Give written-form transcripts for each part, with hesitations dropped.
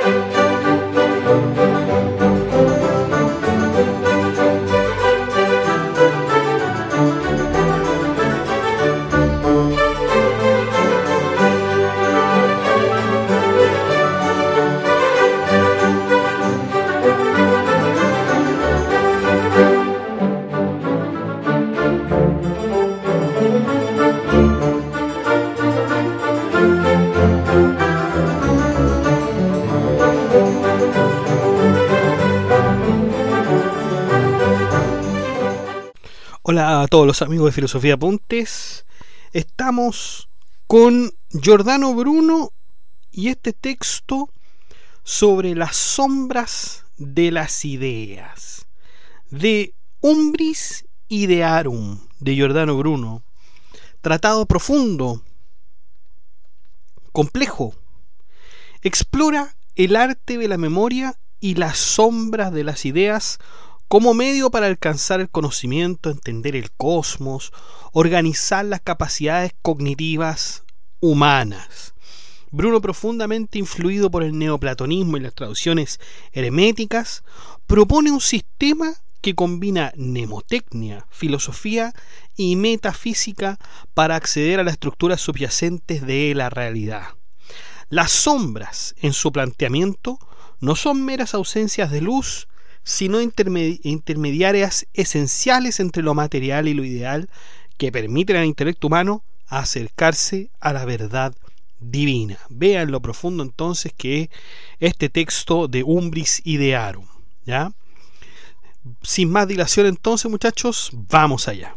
Hola a todos los amigos de Filosofía Apuntes. Estamos con Giordano Bruno y este texto sobre las sombras de las ideas, de Umbris Idearum, de Giordano Bruno. Tratado profundo, complejo, explora el arte de la memoria y las sombras de las ideas como medio para alcanzar el conocimiento, entender el cosmos, organizar las capacidades cognitivas humanas. Bruno, profundamente influido por el neoplatonismo y las traducciones herméticas, propone un sistema que combina mnemotecnia, filosofía y metafísica para acceder a las estructuras subyacentes de la realidad. Las sombras, en su planteamiento, no son meras ausencias de luz, sino intermediarias esenciales entre lo material y lo ideal que permiten al intelecto humano acercarse a la verdad divina. Vean lo profundo entonces que es este texto de Umbris Idearum, ¿ya? Sin más dilación entonces, muchachos, vamos allá.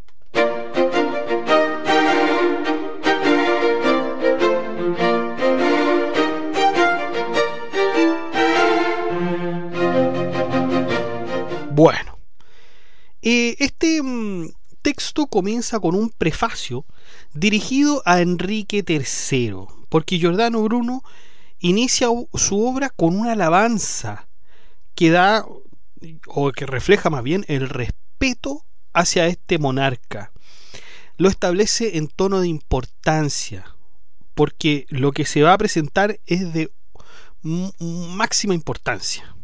Bueno, este texto comienza con un prefacio dirigido a Enrique III, porque Giordano Bruno inicia su obra con una alabanza que da, o que refleja más bien, el respeto hacia este monarca. Lo establece en tono de importancia, porque lo que se va a presentar es de máxima importancia.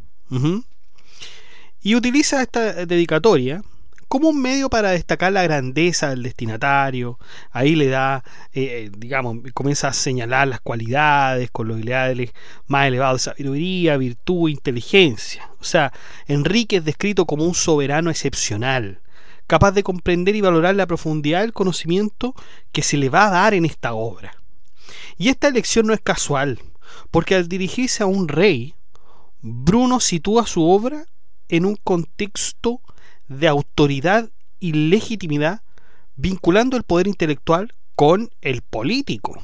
Y utiliza esta dedicatoria como un medio para destacar la grandeza del destinatario. Ahí le da, comienza a señalar las cualidades con los ideales más elevados de sabiduría, virtud, inteligencia. O sea, Enrique es descrito como un soberano excepcional, capaz de comprender y valorar la profundidad del conocimiento que se le va a dar en esta obra. Y esta elección no es casual, porque al dirigirse a un rey, Bruno sitúa su obra en un contexto de autoridad y legitimidad, vinculando el poder intelectual con el político.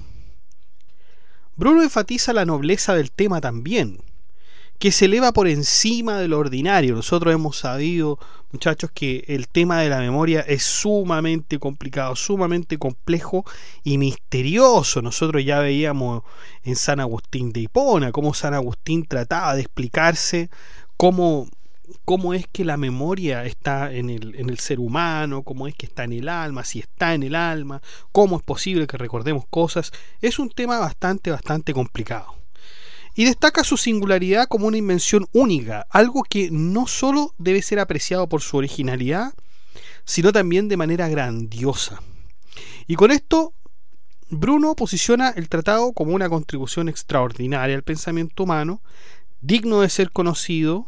Bruno enfatiza la nobleza del tema también, que se eleva por encima de lo ordinario. Nosotros hemos sabido, muchachos, que el tema de la memoria es sumamente complicado, sumamente complejo y misterioso. Nosotros ya veíamos en San Agustín de Hipona cómo San Agustín trataba de explicarse cómo es que la memoria está en el ser humano, cómo es que está en el alma, si está en el alma, cómo es posible que recordemos cosas. Es un tema bastante complicado. Y destaca su singularidad como una invención única, algo que no solo debe ser apreciado por su originalidad, sino también de manera grandiosa. Y con esto, Bruno posiciona el tratado como una contribución extraordinaria al pensamiento humano, digno de ser conocido.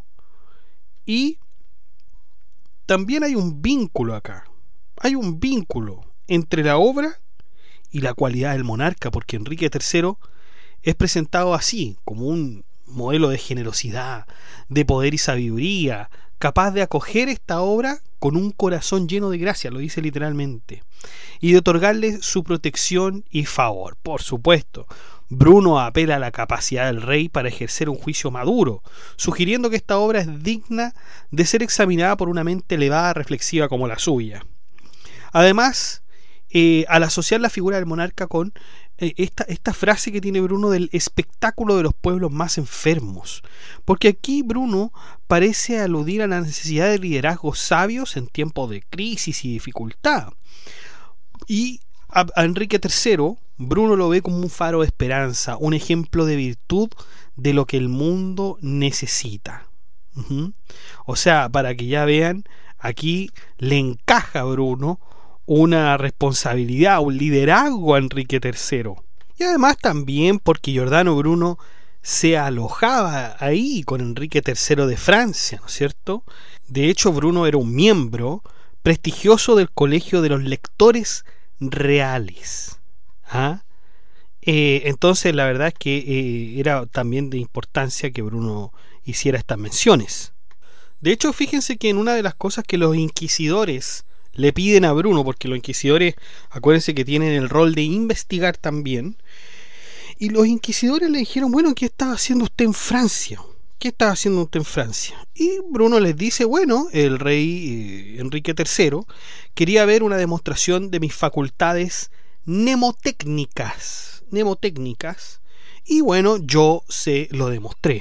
Y también hay un vínculo acá. Hay un vínculo entre la obra y la cualidad del monarca, porque Enrique III es presentado así, como un modelo de generosidad, de poder y sabiduría, capaz de acoger esta obra con un corazón lleno de gracia, lo dice literalmente, y de otorgarle su protección y favor. Por supuesto, Bruno apela a la capacidad del rey para ejercer un juicio maduro, sugiriendo que esta obra es digna de ser examinada por una mente elevada, reflexiva como la suya. Además, al asociar la figura del monarca con esta frase que tiene Bruno del espectáculo de los pueblos más enfermos, porque aquí Bruno parece aludir a la necesidad de liderazgos sabios en tiempos de crisis y dificultad. Y a Enrique III, Bruno lo ve como un faro de esperanza, un ejemplo de virtud de lo que el mundo necesita. O sea, para que ya vean, aquí le encaja a Bruno una responsabilidad, un liderazgo a Enrique III. Y además también porque Giordano Bruno se alojaba ahí con Enrique III de Francia, ¿no es cierto? De hecho, Bruno era un miembro prestigioso del Colegio de los Lectores Reales. ¿Ah? Entonces la verdad es que era también de importancia que Bruno hiciera estas menciones. De hecho, fíjense que en una de las cosas que los inquisidores le piden a Bruno, porque los inquisidores, acuérdense que tienen el rol de investigar también, y los inquisidores le dijeron, bueno, ¿qué estaba haciendo usted en Francia? ¿Qué estaba haciendo usted en Francia? Y Bruno les dice, bueno, el rey Enrique III quería ver una demostración de mis facultades mnemotécnicas, y bueno, yo se lo demostré.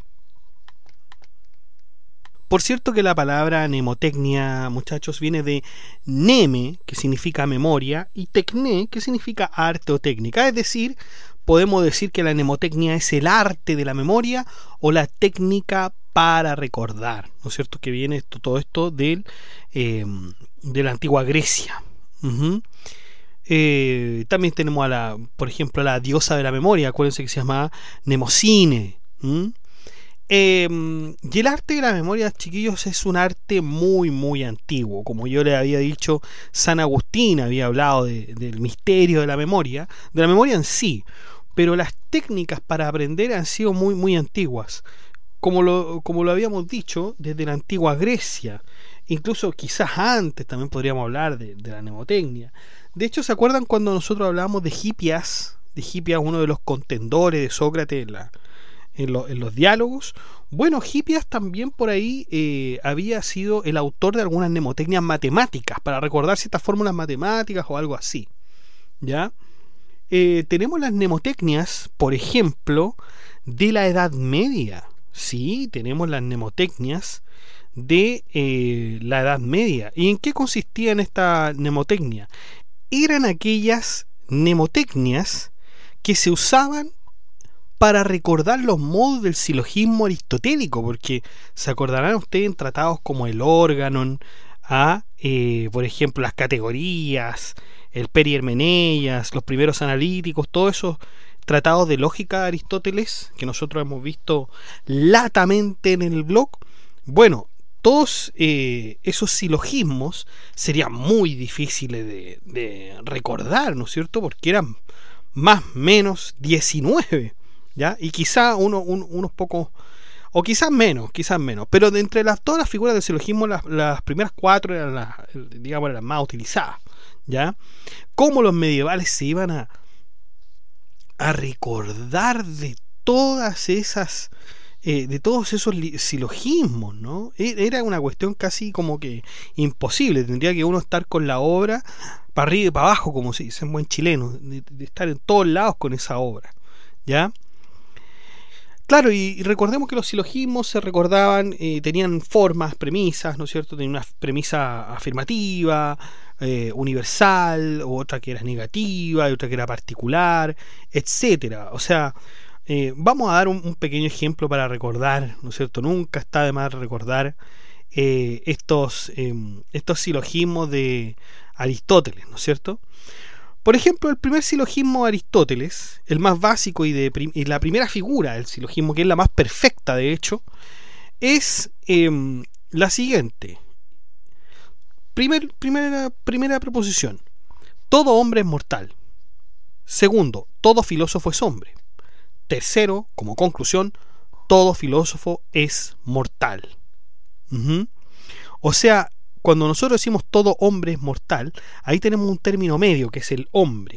Por cierto que la palabra mnemotecnia, muchachos, viene de neme, que significa memoria, y tecné, que significa arte o técnica. Es decir, podemos decir que la mnemotecnia es el arte de la memoria o la técnica para recordar, ¿no es cierto? Que viene todo esto de la antigua Grecia. También tenemos por ejemplo, a la diosa de la memoria, acuérdense que se llama Mnemocine. Y el arte de la memoria, chiquillos, es un arte muy muy antiguo. Como yo les había dicho, San Agustín había hablado del misterio de la memoria en sí, pero las técnicas para aprender han sido muy muy antiguas, como lo habíamos dicho, desde la antigua Grecia. Incluso quizás antes también podríamos hablar de la mnemotecnia. De hecho, ¿se acuerdan cuando nosotros hablábamos de Hipias? Uno de los contendores de Sócrates en los diálogos. Bueno, Hipias también por ahí había sido el autor de algunas mnemotecnias matemáticas para recordar ciertas fórmulas matemáticas o algo así. ¿Ya? Tenemos las mnemotecnias, por ejemplo, de la Edad Media. Sí, tenemos las mnemotecnias de la Edad Media. ¿Y en qué consistían esta mnemotecnia? Eran aquellas mnemotecnias que se usaban para recordar los modos del silogismo aristotélico, porque se acordarán ustedes en tratados como el Órganon, por ejemplo, las categorías, el Perihermeneias, los primeros analíticos, todos esos tratados de lógica de Aristóteles que nosotros hemos visto latamente en el blog. Bueno, todos esos silogismos serían muy difíciles de recordar, ¿no es cierto? Porque eran más o menos 19, ¿ya? Y quizá unos pocos, o quizás menos, pero de entre todas las figuras del silogismo, las primeras 4 eran las más utilizadas, ¿ya? Cómo los medievales se iban a recordar de todas esas de todos esos silogismos, ¿no? Era una cuestión casi como que imposible. Tendría que uno estar con la obra para arriba y para abajo, como se dice en buen chileno, de estar en todos lados con esa obra, ¿ya? Claro, y recordemos que los silogismos se recordaban, tenían formas, premisas, ¿no es cierto? Tenían una premisa afirmativa, universal, o otra que era negativa, y otra que era particular, etcétera. O sea, vamos a dar un pequeño ejemplo para recordar, ¿no es cierto? Nunca está de más recordar estos silogismos de Aristóteles, ¿no es cierto? Por ejemplo, el primer silogismo de Aristóteles, el más básico y la primera figura del silogismo, que es la más perfecta de hecho, es la siguiente. Primera proposición: todo hombre es mortal. Segundo, todo filósofo es hombre. Tercero, como conclusión, todo filósofo es mortal. O sea, cuando nosotros decimos todo hombre es mortal, ahí tenemos un término medio que es el hombre.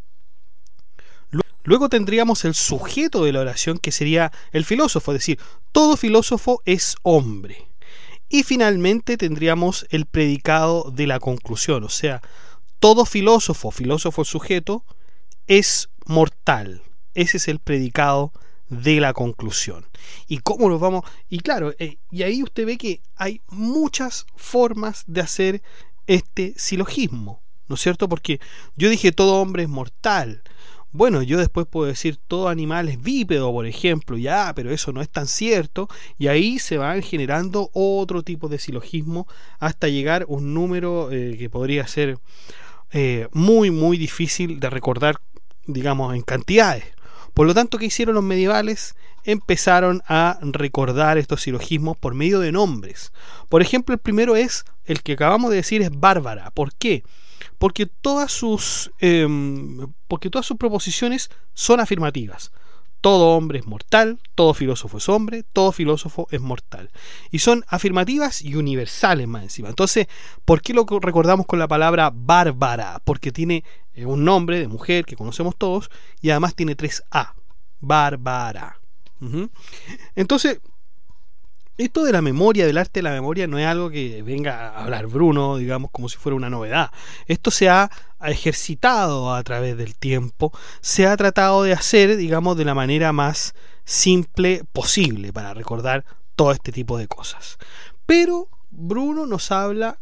Luego tendríamos el sujeto de la oración, que sería el filósofo, es decir, todo filósofo es hombre. Y finalmente tendríamos el predicado de la conclusión, o sea, todo filósofo sujeto, es mortal. Ese es el predicado de la conclusión. ¿Y cómo lo vamos? Y claro, y ahí usted ve que hay muchas formas de hacer este silogismo, ¿no es cierto? Porque yo dije todo hombre es mortal. bueno, yo después puedo decir todo animal es bípedo, por ejemplo, ya, pero eso no es tan cierto, y ahí se van generando otro tipo de silogismo hasta llegar a un número que podría ser muy, muy difícil de recordar, digamos, en cantidades. Por lo tanto, ¿qué hicieron los medievales? Empezaron a recordar estos silogismos por medio de nombres. Por ejemplo, el primero es el que acabamos de decir, es Bárbara. ¿Por qué? Porque todas sus proposiciones son afirmativas. Todo hombre es mortal, todo filósofo es hombre, todo filósofo es mortal. Y son afirmativas y universales más encima. Entonces, ¿por qué lo recordamos con la palabra bárbara? Porque tiene un nombre de mujer que conocemos todos y además tiene 3 A. Bárbara. Entonces, esto de la memoria, del arte de la memoria, no es algo que venga a hablar Bruno, digamos, como si fuera una novedad. Esto se ha ejercitado a través del tiempo, se ha tratado de hacer, digamos, de la manera más simple posible para recordar todo este tipo de cosas. Pero Bruno nos habla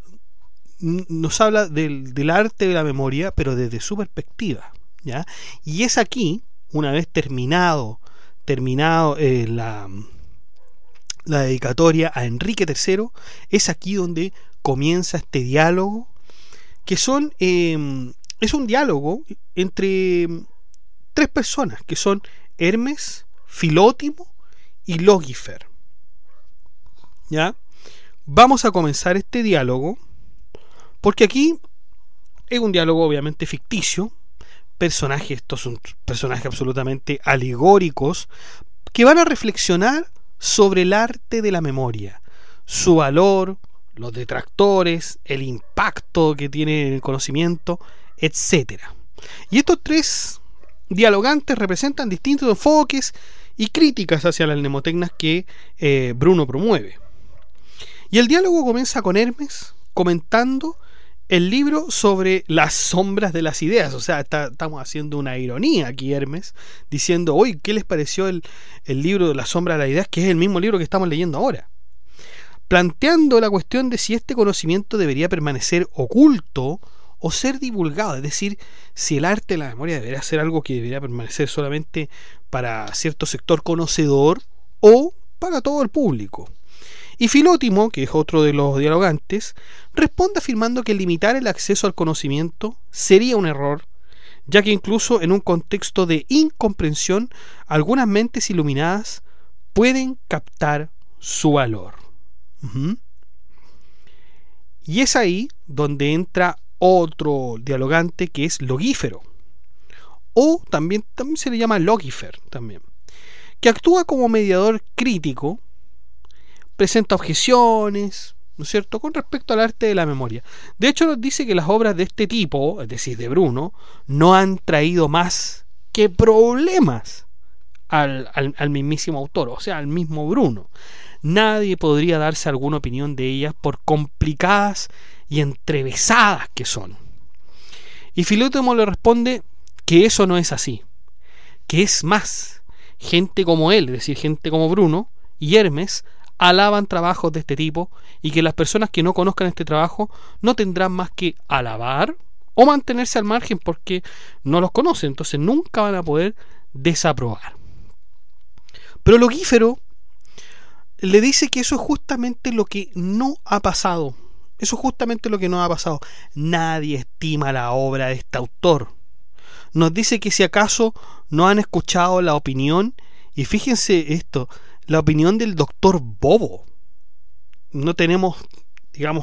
del arte de la memoria, pero desde su perspectiva, ¿ya? Y es aquí, una vez terminado la dedicatoria a Enrique III, es aquí donde comienza este diálogo, que es un diálogo entre 3 personas, que son Hermes, Filótimo y Lógifer. ¿Ya? Vamos a comenzar este diálogo, porque aquí es un diálogo obviamente ficticio. Estos son personajes absolutamente alegóricos, que van a reflexionar sobre el arte de la memoria, su valor, los detractores, el impacto que tiene en el conocimiento, etc. Y estos 3 dialogantes representan distintos enfoques y críticas hacia las mnemotecnias que Bruno promueve. Y el diálogo comienza con Hermes comentando el libro sobre las sombras de las ideas. O sea, estamos haciendo una ironía aquí, Hermes, diciendo, oye, ¿qué les pareció el libro de las sombras de las ideas? Que es el mismo libro que estamos leyendo ahora. Planteando la cuestión de si este conocimiento debería permanecer oculto o ser divulgado. Es decir, si el arte de la memoria debería ser algo que debería permanecer solamente para cierto sector conocedor o para todo el público. Y Filótimo, que es otro de los dialogantes, responde afirmando que limitar el acceso al conocimiento sería un error, ya que incluso en un contexto de incomprensión, algunas mentes iluminadas pueden captar su valor. Y es ahí donde entra otro dialogante, que es Logífero, o también se le llama Lógifer, también, que actúa como mediador crítico, presenta objeciones, ¿no es cierto?, con respecto al arte de la memoria. De hecho, nos dice que las obras de este tipo, es decir, de Bruno, no han traído más que problemas al mismísimo autor, o sea, al mismo Bruno. Nadie podría darse alguna opinión de ellas por complicadas y entrevesadas que son. Y Filótemo le responde que eso no es así, que es más, gente como él, es decir, gente como Bruno y Hermes, alaban trabajos de este tipo, y que las personas que no conozcan este trabajo no tendrán más que alabar o mantenerse al margen porque no los conocen, entonces nunca van a poder desaprobar. Pero Logífero le dice que eso es justamente lo que no ha pasado. Eso es justamente lo que no ha pasado. Nadie estima la obra de este autor. Nos dice que si acaso no han escuchado la opinión, y fíjense esto, la opinión del doctor Bobo. No tenemos, digamos,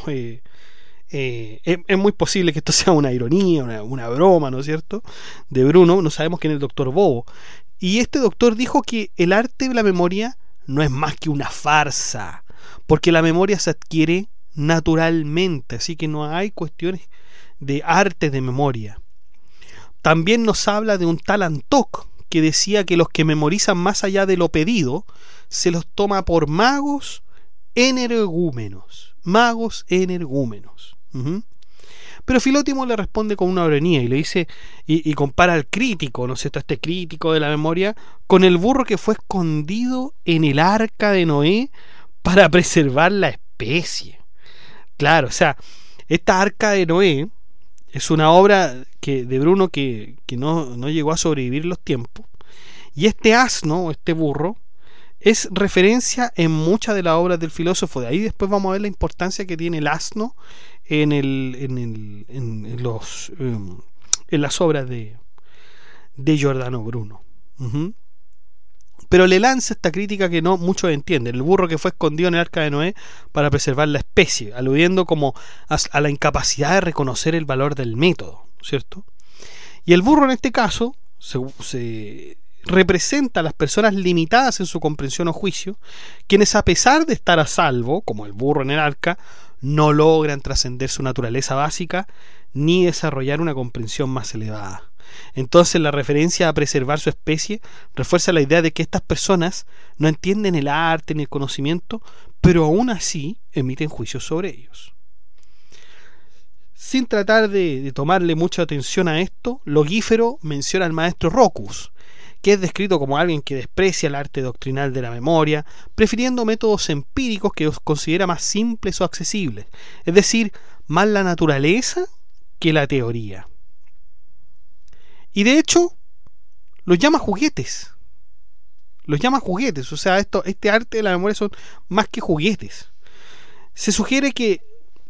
es muy posible que esto sea una ironía, una broma, ¿no es cierto?, de Bruno. No sabemos quién es el doctor Bobo. Y este doctor dijo que el arte de la memoria no es más que una farsa, porque la memoria se adquiere naturalmente, así que no hay cuestiones de arte de memoria. También nos habla de un tal Antoc, que decía que los que memorizan más allá de lo pedido se los toma por magos energúmenos. Pero Filótimo le responde con una ironía y le dice, y compara al crítico, ¿no es cierto?, este crítico de la memoria, con el burro que fue escondido en el arca de Noé para preservar la especie. Claro, o sea, esta arca de Noé Es una obra de Bruno que no llegó a sobrevivir los tiempos. Y este asno, este burro, es referencia en muchas de las obras del filósofo. De ahí después vamos a ver la importancia que tiene el asno en las obras de Giordano Bruno. Uh-huh. Pero le lanza esta crítica que no muchos entienden: el burro que fue escondido en el arca de Noé para preservar la especie, aludiendo como a la incapacidad de reconocer el valor del método, ¿cierto? Y el burro en este caso se representa a las personas limitadas en su comprensión o juicio, quienes a pesar de estar a salvo, como el burro en el arca, no logran trascender su naturaleza básica ni desarrollar una comprensión más elevada. Entonces la referencia a preservar su especie refuerza la idea de que estas personas no entienden el arte ni el conocimiento, pero aún así emiten juicios sobre ellos. Sin tratar de tomarle mucha atención a esto, Logífero menciona al maestro Rocus, que es descrito como alguien que desprecia el arte doctrinal de la memoria, prefiriendo métodos empíricos que los considera más simples o accesibles, es decir, más la naturaleza que la teoría. Y de hecho, los llama juguetes. O sea, este arte de la memoria son más que juguetes. Se sugiere que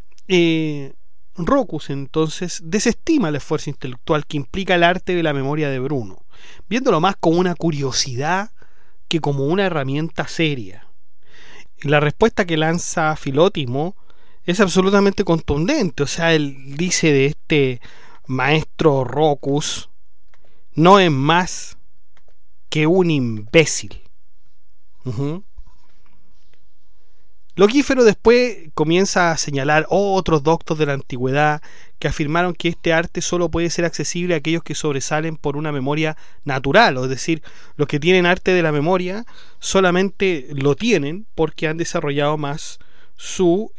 Rocus entonces desestima el esfuerzo intelectual que implica el arte de la memoria de Bruno, viéndolo más como una curiosidad que como una herramienta seria. Y la respuesta que lanza Filótimo es absolutamente contundente. O sea, él dice de este maestro Rocus: no es más que un imbécil. Uh-huh. Logífero después comienza a señalar otros doctos de la antigüedad que afirmaron que este arte solo puede ser accesible a aquellos que sobresalen por una memoria natural, es decir, los que tienen arte de la memoria solamente lo tienen porque han desarrollado más su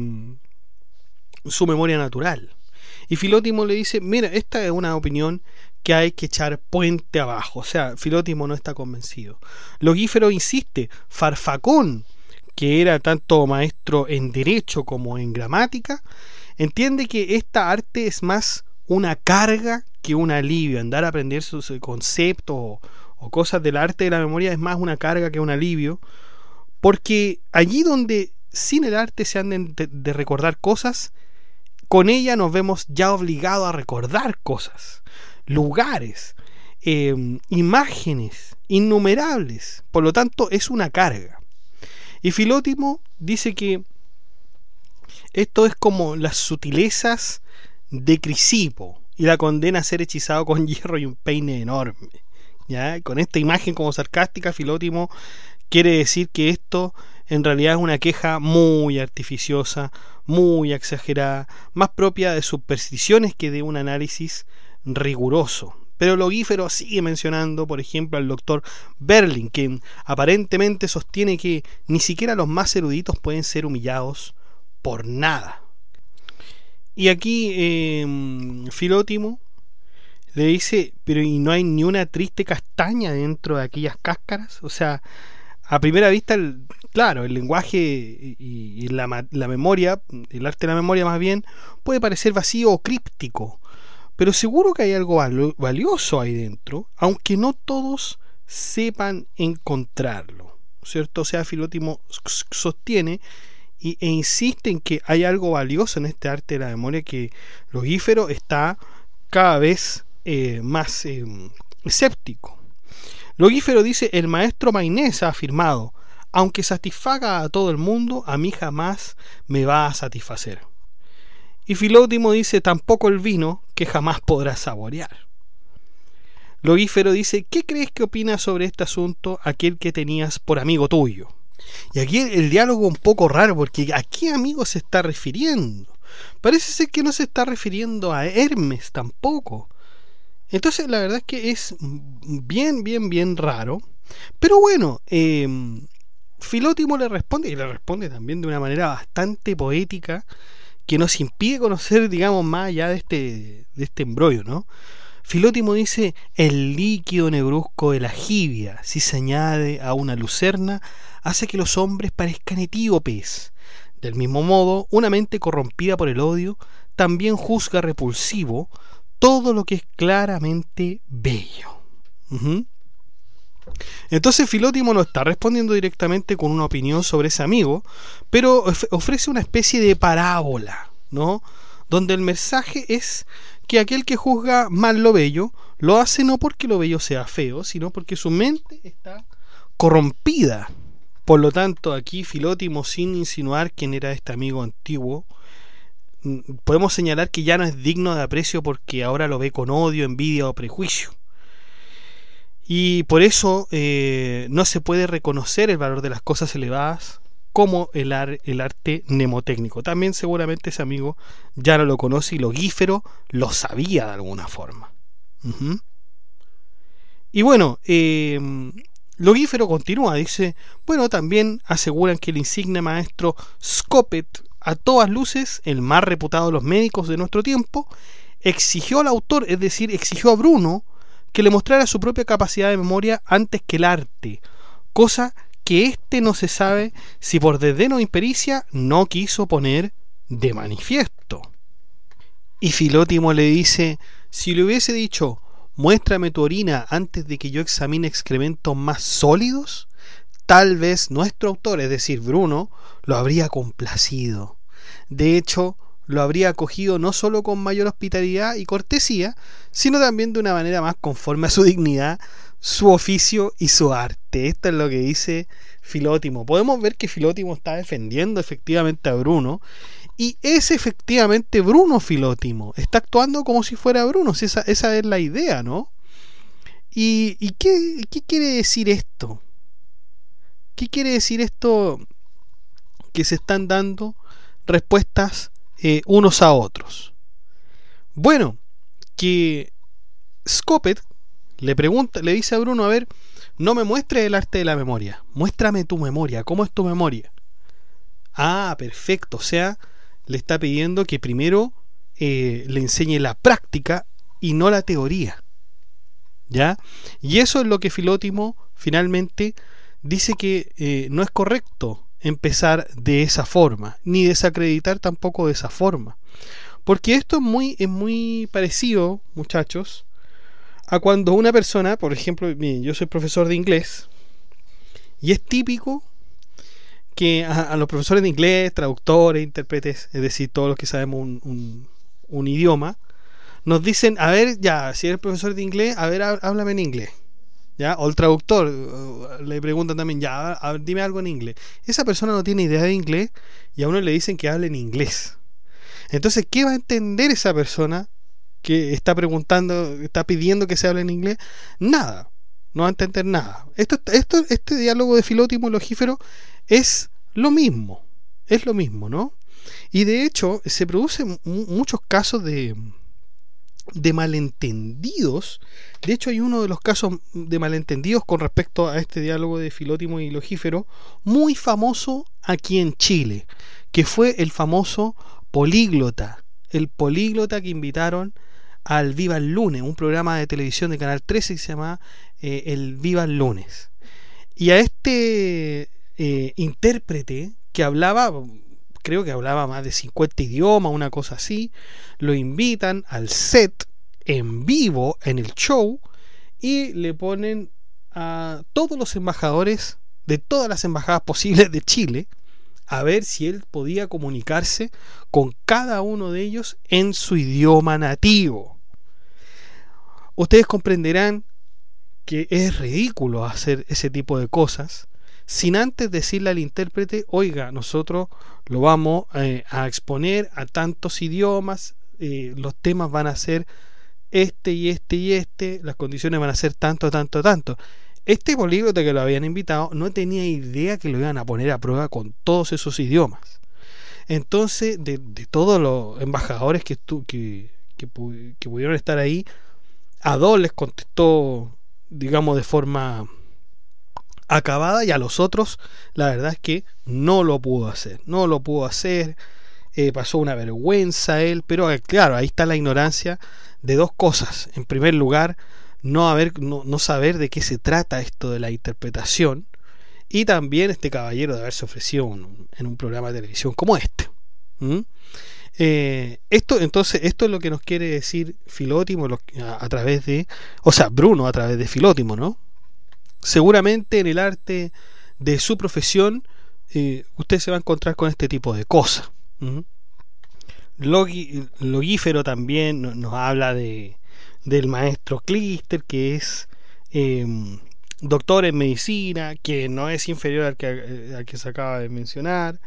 memoria natural. Y Filótimo le dice: mira, esta es una opinión que hay que echar puente abajo. O sea, Filótimo no está convencido. Logífero insiste: Farfacón, que era tanto maestro en derecho como en gramática, entiende que esta arte es más una carga que un alivio. Andar a aprender sus conceptos o cosas del arte de la memoria es más una carga que un alivio, porque allí donde sin el arte se han de recordar cosas, con ella nos vemos ya obligados a recordar cosas, lugares, imágenes innumerables. Por lo tanto, es una carga. Y Filótimo dice que esto es como las sutilezas de Crisipo y la condena a ser hechizado con hierro y un peine enorme. ¿Ya? Con esta imagen como sarcástica, Filótimo quiere decir que esto en realidad es una queja muy artificiosa, muy exagerada, más propia de supersticiones que de un análisis riguroso. Pero Logífero sigue mencionando, por ejemplo, al doctor Berlin, quien aparentemente sostiene que ni siquiera los más eruditos pueden ser humillados por nada. Y aquí Filótimo le dice: pero ¿y no hay ni una triste castaña dentro de aquellas cáscaras? O sea, a primera vista, claro, el lenguaje y la memoria, el arte de la memoria más bien, puede parecer vacío o críptico, pero seguro que hay algo valioso ahí dentro, aunque no todos sepan encontrarlo, ¿cierto? O sea, Filótimo sostiene e insiste en que hay algo valioso en este arte de la memoria, que Logífero está cada vez más escéptico. Logífero dice: el maestro Mainés ha afirmado: aunque satisfaga a todo el mundo, a mí jamás me va a satisfacer. Y Filótimo dice: tampoco el vino, que jamás podrás saborear. Logífero dice: ¿qué crees que opina sobre este asunto aquel que tenías por amigo tuyo? Y aquí el diálogo un poco raro, porque ¿a qué amigo se está refiriendo? Parece ser que no se está refiriendo a Hermes tampoco. Entonces la verdad es que es bien raro. Pero bueno, Filótimo le responde, y le responde también de una manera bastante poética, que nos impide conocer, digamos, más allá de este embrollo, ¿no? Filótimo dice: el líquido negruzco de la jibia, si se añade a una lucerna, hace que los hombres parezcan etíopes. Del mismo modo, una mente corrompida por el odio también juzga repulsivo todo lo que es claramente bello. Entonces Filótimo no está respondiendo directamente con una opinión sobre ese amigo, pero ofrece una especie de parábola, ¿no? Donde el mensaje es que aquel que juzga mal lo bello, lo hace no porque lo bello sea feo, sino porque su mente está corrompida. Por lo tanto, aquí Filótimo, sin insinuar quién era este amigo antiguo, podemos señalar que ya no es digno de aprecio porque ahora lo ve con odio, envidia o prejuicio. Y por eso no se puede reconocer el valor de las cosas elevadas como el arte mnemotécnico. También seguramente ese amigo ya no lo conoce y Logífero lo sabía de alguna forma. Y bueno, Logífero continúa, dice, bueno, también aseguran que el insigne maestro Scopet, a todas luces el más reputado de los médicos de nuestro tiempo, exigió al autor, es decir, exigió a Bruno, que le mostrara su propia capacidad de memoria antes que el arte, cosa que éste no se sabe si por desdén o impericia no quiso poner de manifiesto. Y Filótimo le dice, si le hubiese dicho, muéstrame tu orina antes de que yo examine excrementos más sólidos, tal vez nuestro autor, es decir, Bruno, lo habría complacido. De hecho, lo habría acogido no solo con mayor hospitalidad y cortesía, sino también de una manera más conforme a su dignidad, su oficio y su arte. Esto es lo que dice Filótimo. Podemos ver que Filótimo está defendiendo efectivamente a Bruno, y es efectivamente Bruno Filótimo. Está actuando como si fuera Bruno. Esa es la idea, ¿no? ¿Y qué quiere decir esto? ¿Qué quiere decir esto que se están dando respuestas unos a otros? Bueno, que Scopet le dice a Bruno, a ver, no me muestres el arte de la memoria, muéstrame tu memoria, ¿cómo es tu memoria? Ah, perfecto, o sea, le está pidiendo que primero le enseñe la práctica y no la teoría, ¿ya? Y eso es lo que Filótimo finalmente dice que no es correcto empezar de esa forma, ni desacreditar tampoco de esa forma, porque esto es muy parecido, muchachos, a cuando una persona, por ejemplo, miren, yo soy profesor de inglés, y es típico que a los profesores de inglés, traductores, intérpretes, es decir, todos los que sabemos un idioma, nos dicen, a ver, ya, si eres profesor de inglés, a ver, háblame en inglés. ¿Ya? O el traductor le preguntan también, ya, a ver, dime algo en inglés. Esa persona no tiene idea de inglés y a uno le dicen que hable en inglés. Entonces, ¿qué va a entender esa persona que está preguntando, está pidiendo que se hable en inglés? Nada, no va a entender nada. Este diálogo de Filótimo y Logífero es lo mismo, ¿no? Y de hecho se producen muchos casos de malentendidos. De hecho, hay uno de los casos de malentendidos con respecto a este diálogo de Filótimo y Logífero muy famoso aquí en Chile, que fue el famoso políglota, el políglota que invitaron al Viva el Lunes, un programa de televisión de Canal 13 que se llama el Viva el Lunes. Y a este intérprete que hablaba, creo que hablaba más de 50 idiomas, una cosa así, lo invitan al set en vivo en el show y le ponen a todos los embajadores de todas las embajadas posibles de Chile a ver si él podía comunicarse con cada uno de ellos en su idioma nativo. Ustedes comprenderán que es ridículo hacer ese tipo de cosas sin antes decirle al intérprete, oiga, nosotros lo vamos a exponer a tantos idiomas, los temas van a ser este y este y este, las condiciones van a ser tanto. Este políglota que lo habían invitado no tenía idea que lo iban a poner a prueba con todos esos idiomas. Entonces, de todos los embajadores que pudieron estar ahí, a dos les contestó, digamos, de forma acabada, y a los otros la verdad es que no lo pudo hacer, pasó una vergüenza él, pero claro, ahí está la ignorancia de dos cosas. En primer lugar, no saber de qué se trata esto de la interpretación, y también este caballero de haberse ofrecido en un programa de televisión como este. Esto es lo que nos quiere decir Filótimo a través de, o sea, Bruno a través de Filótimo, ¿no? Seguramente en el arte de su profesión usted se va a encontrar con este tipo de cosas. ¿Mm? Logífero también nos habla del maestro Clister, que es doctor en medicina, que no es inferior al que se acaba de mencionar.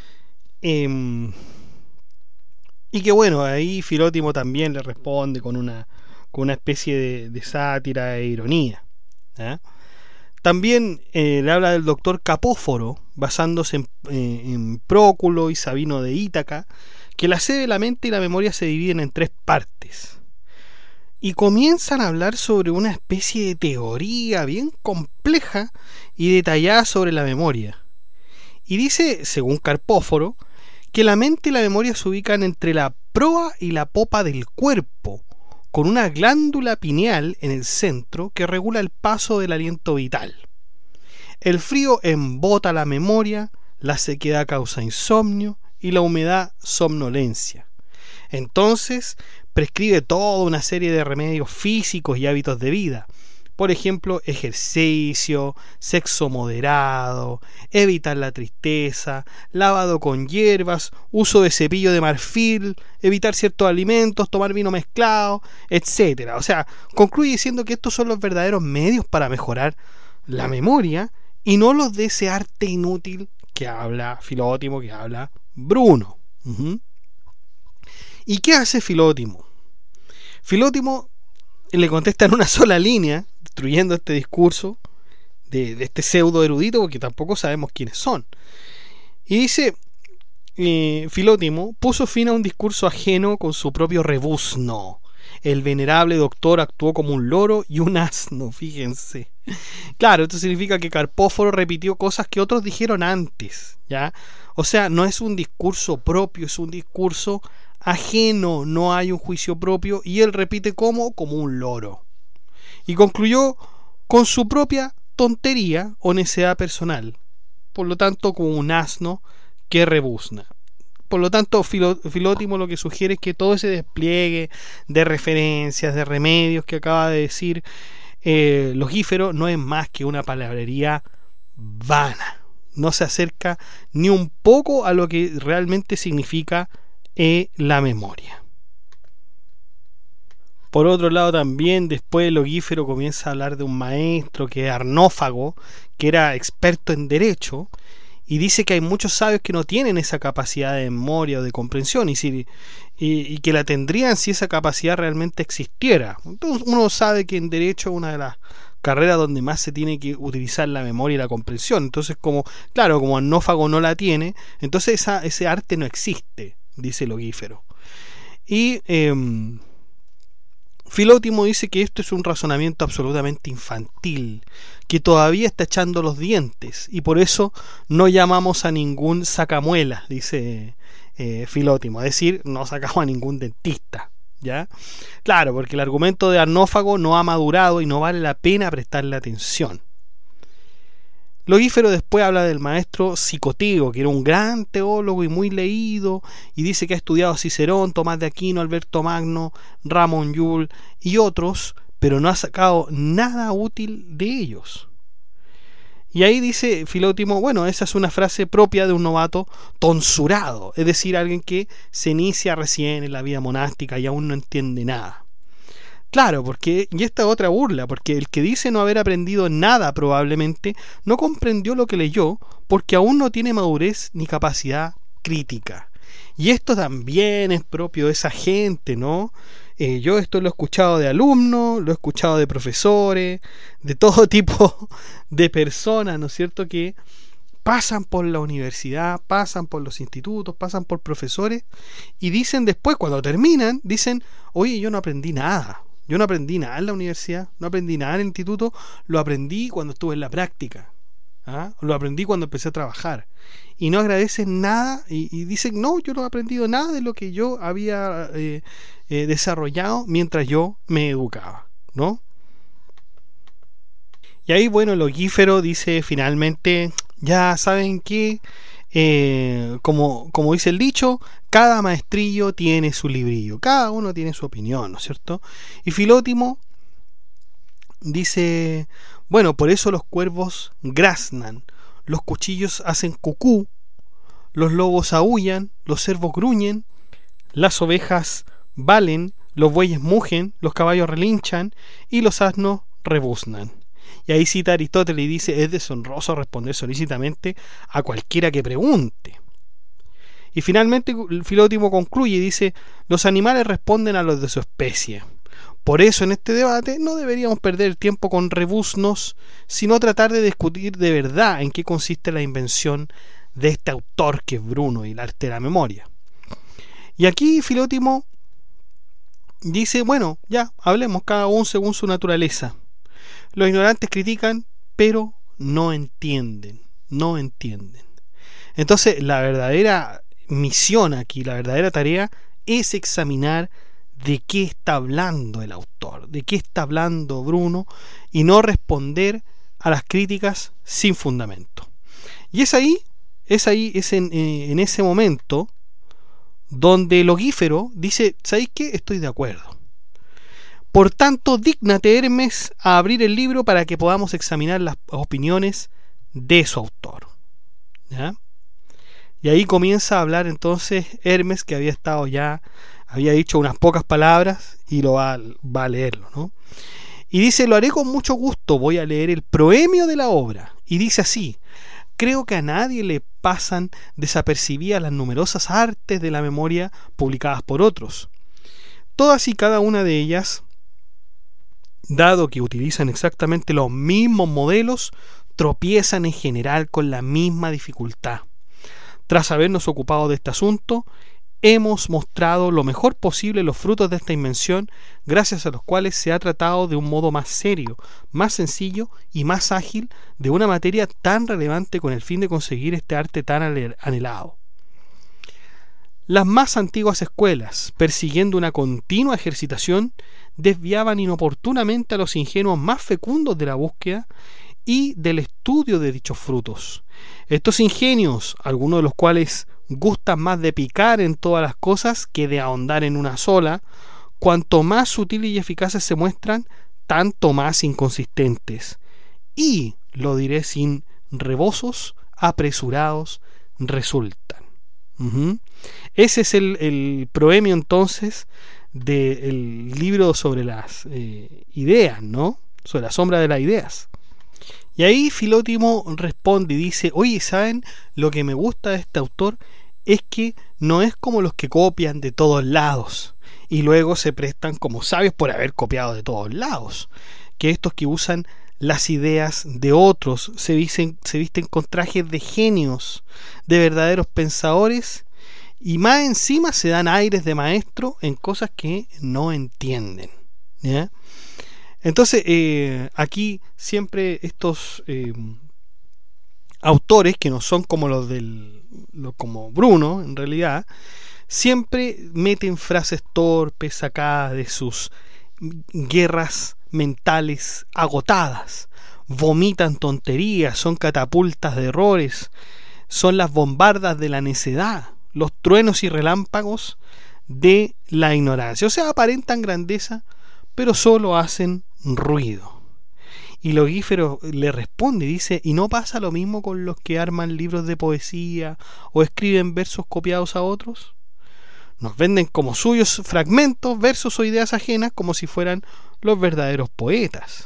Y que bueno, ahí Filótimo también le responde con una especie de sátira e ironía. ¿Eh? También le habla del doctor Capóforo, basándose en Próculo y Sabino de Ítaca, que la sede de la mente y la memoria se dividen en tres partes. Y comienzan a hablar sobre una especie de teoría bien compleja y detallada sobre la memoria. Y dice, según Carpóforo, que la mente y la memoria se ubican entre la proa y la popa del cuerpo, con una glándula pineal en el centro que regula el paso del aliento vital. El frío embota la memoria, la sequedad causa insomnio y la humedad somnolencia. Entonces prescribe toda una serie de remedios físicos y hábitos de vida. Por ejemplo, ejercicio, sexo moderado, evitar la tristeza, lavado con hierbas, uso de cepillo de marfil, evitar ciertos alimentos, tomar vino mezclado, etcétera. O sea, concluye diciendo que estos son los verdaderos medios para mejorar la memoria y no los de ese arte inútil que habla Filótimo, que habla Bruno. ¿Y qué hace Filótimo? Filótimo le contesta en una sola línea, destruyendo este discurso de este pseudo erudito, porque tampoco sabemos quiénes son. Y dice, Filótimo puso fin a un discurso ajeno con su propio rebuzno. El venerable doctor actuó como un loro y un asno, fíjense. Claro, esto significa que Carpóforo repitió cosas que otros dijeron antes, ¿ya? O sea, no es un discurso propio, es un discurso ajeno, no hay un juicio propio, y él repite como un loro. Y concluyó con su propia tontería o necedad personal, por lo tanto como un asno que rebuzna. Por lo tanto, Filótimo lo que sugiere es que todo ese despliegue de referencias, de remedios que acaba de decir Logífero no es más que una palabrería vana. No se acerca ni un poco a lo que realmente significa la memoria. Por otro lado, también después Logífero comienza a hablar de un maestro que es Arnófago, que era experto en derecho, y dice que hay muchos sabios que no tienen esa capacidad de memoria o de comprensión y que la tendrían si esa capacidad realmente existiera. Entonces uno sabe que en derecho es una de las carreras donde más se tiene que utilizar la memoria y la comprensión. Entonces, como Arnófago no la tiene, entonces ese arte no existe, dice Logífero. Y Filótimo dice que esto es un razonamiento absolutamente infantil, que todavía está echando los dientes, y por eso no llamamos a ningún sacamuelas, dice Filótimo, es decir, no sacamos a ningún dentista, ¿ya? Claro, porque el argumento de Arnófago no ha madurado y no vale la pena prestarle atención. Logífero después habla del maestro Psicoteo, que era un gran teólogo y muy leído, y dice que ha estudiado a Cicerón, Tomás de Aquino, Alberto Magno, Ramón Llull y otros, pero no ha sacado nada útil de ellos. Y ahí dice Filótimo, bueno, esa es una frase propia de un novato tonsurado, es decir, alguien que se inicia recién en la vida monástica y aún no entiende nada. Claro, y esta otra burla, porque el que dice no haber aprendido nada probablemente no comprendió lo que leyó porque aún no tiene madurez ni capacidad crítica. Y esto también es propio de esa gente, ¿no? Yo esto lo he escuchado de alumnos, lo he escuchado de profesores, de todo tipo de personas, ¿no es cierto?, que pasan por la universidad, pasan por los institutos, pasan por profesores y dicen después, cuando terminan, dicen, oye, yo no aprendí nada. Yo no aprendí nada en la universidad, no aprendí nada en el instituto, lo aprendí cuando estuve en la práctica, lo aprendí cuando empecé a trabajar. Y no agradecen nada y dicen, no, yo no he aprendido nada de lo que yo había desarrollado mientras yo me educaba, ¿no? Y ahí, bueno, Logífero dice finalmente, ya saben que como dice el dicho, cada maestrillo tiene su librillo, cada uno tiene su opinión, ¿no es cierto? Y Filótimo dice, bueno, por eso los cuervos graznan, los cuchillos hacen cucú, los lobos aúllan, los cervos gruñen, las ovejas balen, los bueyes mugen, los caballos relinchan y los asnos rebuznan. Y ahí cita Aristóteles y dice, es deshonroso responder solícitamente a cualquiera que pregunte. Y finalmente Filótimo concluye y dice, los animales responden a los de su especie. Por eso en este debate no deberíamos perder el tiempo con rebuznos, sino tratar de discutir de verdad en qué consiste la invención de este autor que es Bruno y el arte de la memoria. Y aquí Filótimo dice, bueno, ya, hablemos cada uno según su naturaleza. Los ignorantes critican, pero no entienden. Entonces, la verdadera misión aquí, la verdadera tarea, es examinar de qué está hablando el autor, de qué está hablando Bruno, y no responder a las críticas sin fundamento. Y es en ese momento donde Logífero dice, ¿sabéis qué? Estoy de acuerdo. Por tanto, dígnate, Hermes, a abrir el libro para que podamos examinar las opiniones de su autor. ¿Ya? Y ahí comienza a hablar entonces Hermes, que había dicho unas pocas palabras y va a leerlo, ¿no? Y dice, lo haré con mucho gusto, voy a leer el proemio de la obra. Y dice así, creo que a nadie le pasan desapercibidas las numerosas artes de la memoria publicadas por otros. Todas y cada una de ellas, dado que utilizan exactamente los mismos modelos, tropiezan en general con la misma dificultad. Tras habernos ocupado de este asunto, hemos mostrado lo mejor posible los frutos de esta invención, gracias a los cuales se ha tratado de un modo más serio, más sencillo y más ágil de una materia tan relevante con el fin de conseguir este arte tan anhelado. Las más antiguas escuelas, persiguiendo una continua ejercitación, desviaban inoportunamente a los ingenuos más fecundos de la búsqueda y del estudio de dichos frutos. Estos ingenios, algunos de los cuales gustan más de picar en todas las cosas que de ahondar en una sola, cuanto más sutiles y eficaces se muestran, tanto más inconsistentes. Y, lo diré sin rebozos, apresurados resultan. Ese es el proemio entonces del libro sobre las ideas, ¿no? Sobre la sombra de las ideas. Y ahí Filótimo responde y dice, oye, ¿saben? Lo que me gusta de este autor es que no es como los que copian de todos lados y luego se prestan como sabios por haber copiado de todos lados, que estos que usan las ideas de otros se visten con trajes de genios, de verdaderos pensadores, y más encima se dan aires de maestro en cosas que no entienden, ¿ya? Entonces aquí siempre estos autores que no son como como Bruno en realidad, siempre meten frases torpes sacadas de sus guerras mentales agotadas, vomitan tonterías, son catapultas de errores, son las bombardas de la necedad, los truenos y relámpagos de la ignorancia. O sea, aparentan grandeza, pero solo hacen ruido. Y Logífero le responde y dice, ¿y no pasa lo mismo con los que arman libros de poesía o escriben versos copiados a otros? Nos venden como suyos fragmentos, versos o ideas ajenas como si fueran los verdaderos poetas.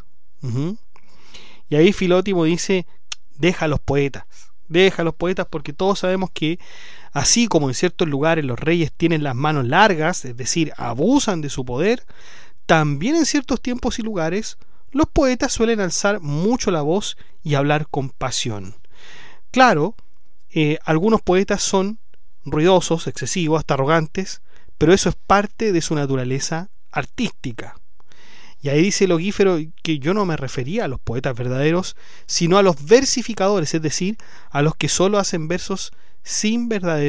Y ahí Filótimo dice, deja a los poetas porque todos sabemos que así como en ciertos lugares los reyes tienen las manos largas, es decir, abusan de su poder, también en ciertos tiempos y lugares los poetas suelen alzar mucho la voz y hablar con pasión. Claro, algunos poetas son ruidosos, excesivos, hasta arrogantes, pero eso es parte de su naturaleza artística. Y ahí dice Logífero que yo no me refería a los poetas verdaderos, sino a los versificadores, es decir, a los que solo hacen versos sin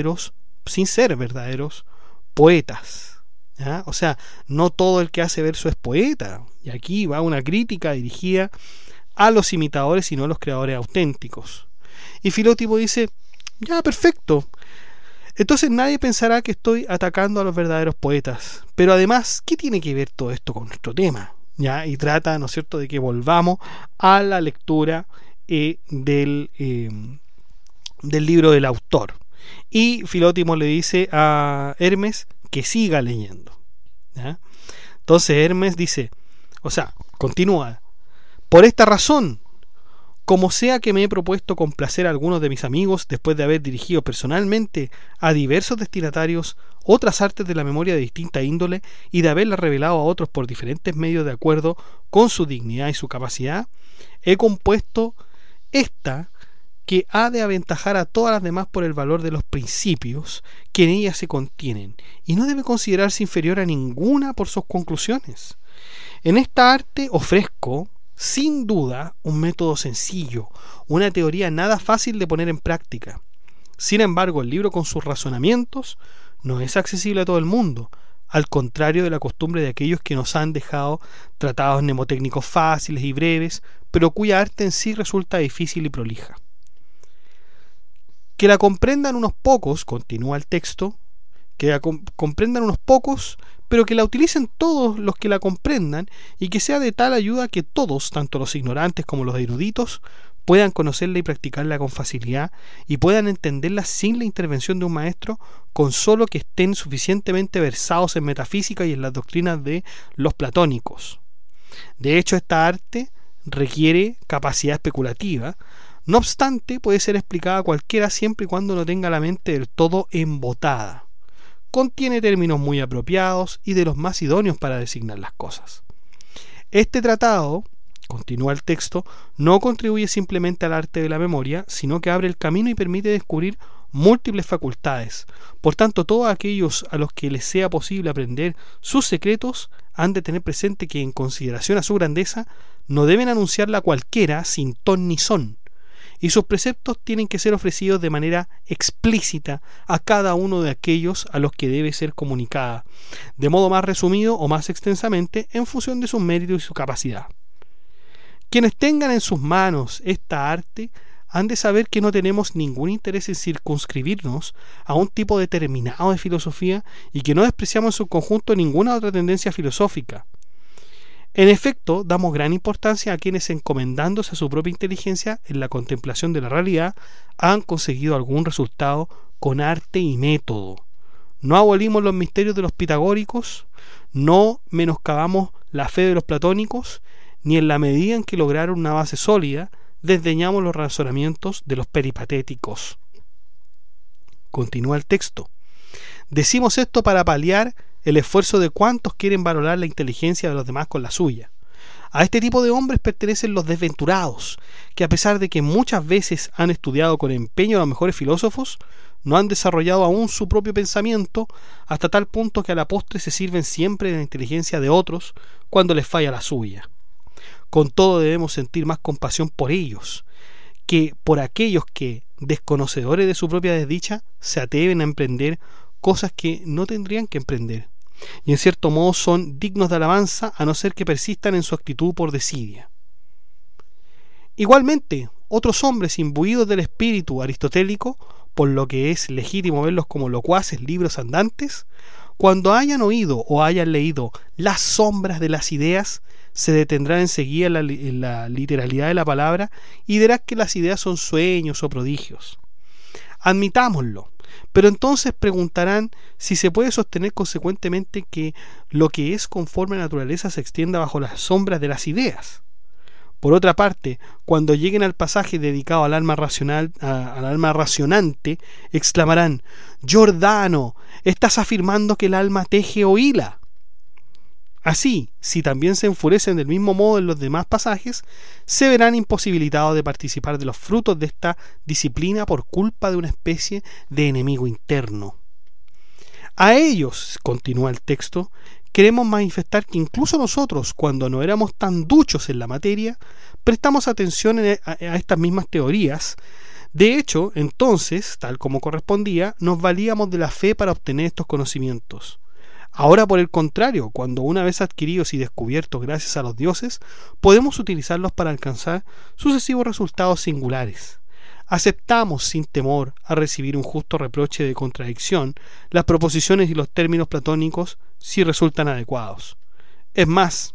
ser verdaderos poetas. ¿Ya? O sea, no todo el que hace verso es poeta. Y aquí va una crítica dirigida a los imitadores y no a los creadores auténticos. Y Filótimo dice, Ya, perfecto. Entonces nadie pensará que estoy atacando a los verdaderos poetas. Pero además, ¿qué tiene que ver todo esto con nuestro tema? ¿Ya? Y trata, ¿no es cierto?, de que volvamos a la lectura del libro del autor. Y Filótimo le dice a Hermes que siga leyendo. ¿Ya? Entonces Hermes dice, o sea, continúa, por esta razón, como sea que me he propuesto complacer a algunos de mis amigos después de haber dirigido personalmente a diversos destinatarios otras artes de la memoria de distinta índole y de haberlas revelado a otros por diferentes medios de acuerdo con su dignidad y su capacidad, he compuesto esta que ha de aventajar a todas las demás por el valor de los principios que en ella se contienen y no debe considerarse inferior a ninguna por sus conclusiones. En esta arte ofrezco, sin duda, un método sencillo, una teoría nada fácil de poner en práctica. Sin embargo, el libro con sus razonamientos no es accesible a todo el mundo, al contrario de la costumbre de aquellos que nos han dejado tratados mnemotécnicos fáciles y breves, pero cuya arte en sí resulta difícil y prolija. Que la comprendan unos pocos, continúa el texto, que la comprendan unos pocos, pero que la utilicen todos los que la comprendan y que sea de tal ayuda que todos, tanto los ignorantes como los eruditos, puedan conocerla y practicarla con facilidad y puedan entenderla sin la intervención de un maestro, con solo que estén suficientemente versados en metafísica y en las doctrinas de los platónicos. De hecho, esta arte requiere capacidad especulativa. No obstante, puede ser explicada a cualquiera siempre y cuando no tenga la mente del todo embotada. Contiene términos muy apropiados y de los más idóneos para designar las cosas. Este tratado, continúa el texto, no contribuye simplemente al arte de la memoria, sino que abre el camino y permite descubrir múltiples facultades. Por tanto, todos aquellos a los que les sea posible aprender sus secretos han de tener presente que, en consideración a su grandeza, no deben anunciarla a cualquiera sin ton ni son, y sus preceptos tienen que ser ofrecidos de manera explícita a cada uno de aquellos a los que debe ser comunicada, de modo más resumido o más extensamente en función de sus méritos y su capacidad. Quienes tengan en sus manos esta arte han de saber que no tenemos ningún interés en circunscribirnos a un tipo determinado de filosofía y que no despreciamos en su conjunto ninguna otra tendencia filosófica. En efecto, damos gran importancia a quienes, encomendándose a su propia inteligencia en la contemplación de la realidad, han conseguido algún resultado con arte y método. No abolimos los misterios de los pitagóricos, no menoscabamos la fe de los platónicos, ni en la medida en que lograron una base sólida, desdeñamos los razonamientos de los peripatéticos. Continúa el texto. Decimos esto para paliar el esfuerzo de cuantos quieren valorar la inteligencia de los demás con la suya. A este tipo de hombres pertenecen los desventurados, que a pesar de que muchas veces han estudiado con empeño a los mejores filósofos, no han desarrollado aún su propio pensamiento hasta tal punto que a la postre se sirven siempre de la inteligencia de otros cuando les falla la suya. Con todo debemos sentir más compasión por ellos que por aquellos que, desconocedores de su propia desdicha, se atreven a emprender cosas que no tendrían que emprender, y en cierto modo son dignos de alabanza a no ser que persistan en su actitud por desidia. Igualmente, otros hombres imbuidos del espíritu aristotélico, por lo que es legítimo verlos como locuaces libros andantes, cuando hayan oído o hayan leído las sombras de las ideas, se detendrán enseguida en la literalidad de la palabra y dirán que las ideas son sueños o prodigios. Admitámoslo, pero entonces preguntarán si se puede sostener consecuentemente que lo que es conforme a la naturaleza se extienda bajo las sombras de las ideas. Por otra parte, cuando lleguen al pasaje dedicado al alma racional, al alma racionante, exclamarán: Giordano, estás afirmando que el alma teje o hila. Así, si también se enfurecen del mismo modo en los demás pasajes, se verán imposibilitados de participar de los frutos de esta disciplina por culpa de una especie de enemigo interno. A ellos, continúa el texto, queremos manifestar que incluso nosotros, cuando no éramos tan duchos en la materia, prestamos atención a estas mismas teorías. De hecho, entonces, tal como correspondía, nos valíamos de la fe para obtener estos conocimientos. Ahora, por el contrario, cuando una vez adquiridos y descubiertos gracias a los dioses, podemos utilizarlos para alcanzar sucesivos resultados singulares. aceptamos sin temor a recibir un justo reproche de contradicción las proposiciones y los términos platónicos si resultan adecuados. Es más,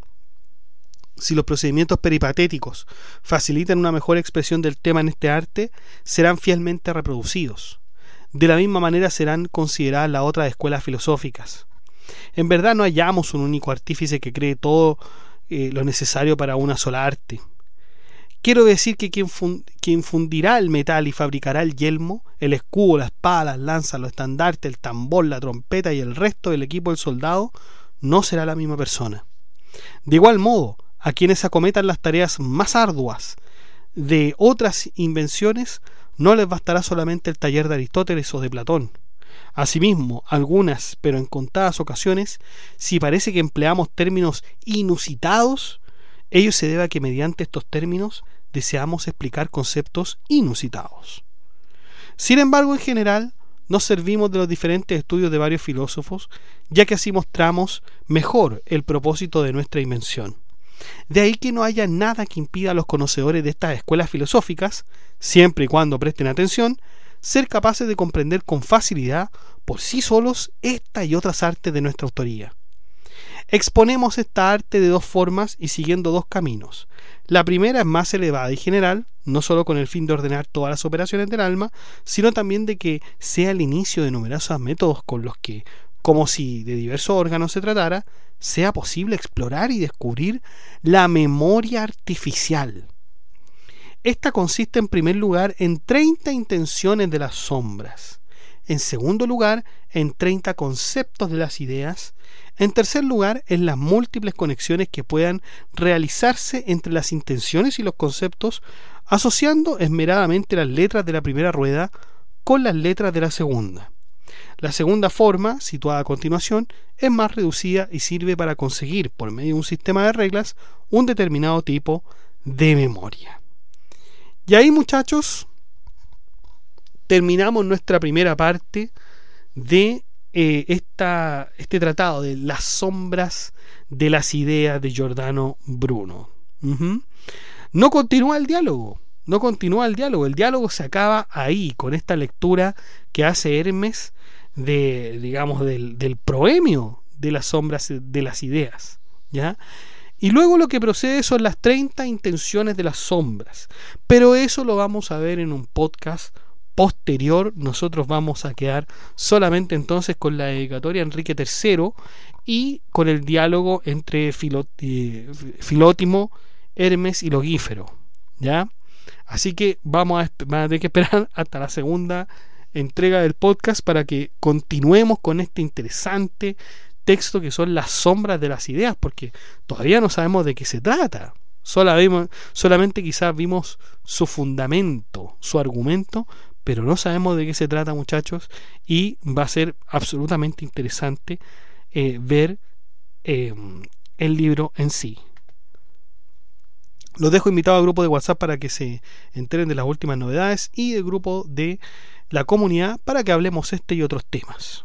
si los procedimientos peripatéticos facilitan una mejor expresión del tema en este arte, serán fielmente reproducidos. De la misma manera serán consideradas las otras escuelas filosóficas. En verdad no hallamos un único artífice que cree todo lo necesario para una sola arte. Quiero decir que quien fundirá el metal y fabricará el yelmo, el escudo, la espada, las lanzas, los estandartes, el tambor, la trompeta y el resto del equipo del soldado, no será la misma persona. De igual modo, a quienes acometan las tareas más arduas de otras invenciones, no les bastará solamente el taller de Aristóteles o de Platón. Asimismo, algunas, pero en contadas ocasiones, si parece que empleamos términos inusitados, ello se debe a que mediante estos términos deseamos explicar conceptos inusitados. Sin embargo, en general, nos servimos de los diferentes estudios de varios filósofos, ya que así mostramos mejor el propósito de nuestra invención. De ahí que no haya nada que impida a los conocedores de estas escuelas filosóficas, siempre y cuando presten atención, ser capaces de comprender con facilidad, por sí solos, esta y otras artes de nuestra autoría. Exponemos esta arte de dos formas y siguiendo dos caminos. La primera es más elevada y general, no sólo con el fin de ordenar todas las operaciones del alma, sino también de que sea el inicio de numerosos métodos con los que, como si de diversos órganos se tratara, sea posible explorar y descubrir la memoria artificial. Esta consiste en primer lugar en 30 intenciones de las sombras, en segundo lugar en 30 conceptos de las ideas, en tercer lugar en las múltiples conexiones que puedan realizarse entre las intenciones y los conceptos, asociando esmeradamente las letras de la primera rueda con las letras de la segunda. La segunda forma, situada a continuación, es más reducida y sirve para conseguir, por medio de un sistema de reglas, un determinado tipo de memoria. Y ahí, muchachos, terminamos nuestra primera parte de este tratado de las sombras de las ideas de Giordano Bruno. No continúa el diálogo, el diálogo se acaba ahí, con esta lectura que hace Hermes del proemio de las sombras de las ideas, ¿ya? Y luego lo que procede son las 30 intenciones de las sombras, pero eso lo vamos a ver en un podcast posterior. Nosotros vamos a quedar solamente entonces con la dedicatoria a Enrique III y con el diálogo entre Filótimo, Hermes y Logífero, ¿ya? Así que van a tener que esperar hasta la segunda entrega del podcast para que continuemos con este interesante texto que son las sombras de las ideas, porque todavía no sabemos de qué se trata. Solamente quizás vimos su fundamento, su argumento, pero no sabemos de qué se trata, muchachos, y va a ser absolutamente interesante ver el libro en sí. Los dejo invitados al grupo de WhatsApp para que se enteren de las últimas novedades y del grupo de la comunidad para que hablemos este y otros temas.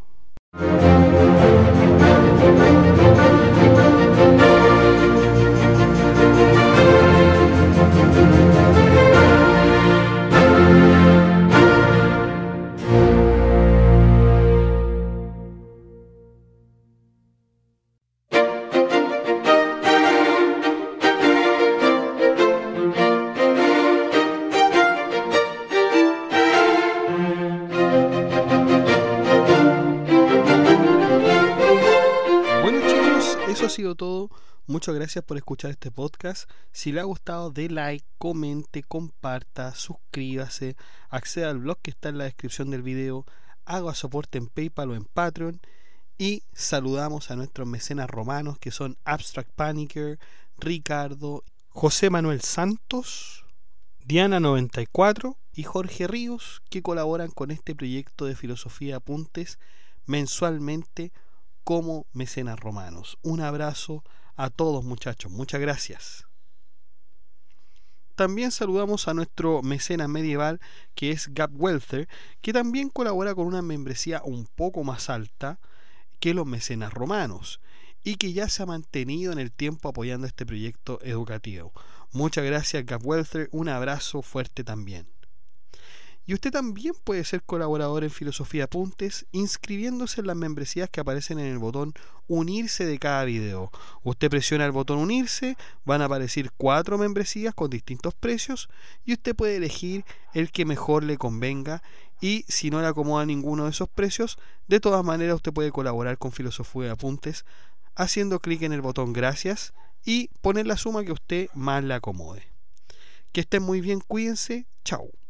Ha sido todo. Muchas gracias por escuchar este podcast. Si le ha gustado, dé like, comente, comparta, suscríbase, acceda al blog que está en la descripción del video, haga soporte en PayPal o en Patreon, y saludamos a nuestros mecenas romanos que son Abstract Panicker, Ricardo, José Manuel Santos, Diana94 y Jorge Ríos, que colaboran con este proyecto de Filosofía Apuntes mensualmente como mecenas romanos. Un abrazo a todos, muchachos, muchas gracias. También saludamos a nuestro mecenas medieval, que es Gab Welther, que también colabora con una membresía un poco más alta que los mecenas romanos y que ya se ha mantenido en el tiempo apoyando este proyecto educativo. Muchas gracias, Gab Welther, un abrazo fuerte también. Y usted también puede ser colaborador en Filosofía Apuntes inscribiéndose en las membresías que aparecen en el botón unirse de cada video. Usted presiona el botón unirse, van a aparecer 4 membresías con distintos precios y usted puede elegir el que mejor le convenga, y si no le acomoda ninguno de esos precios, de todas maneras usted puede colaborar con Filosofía Apuntes haciendo clic en el botón gracias y poner la suma que a usted más le acomode. Que estén muy bien, cuídense, chao.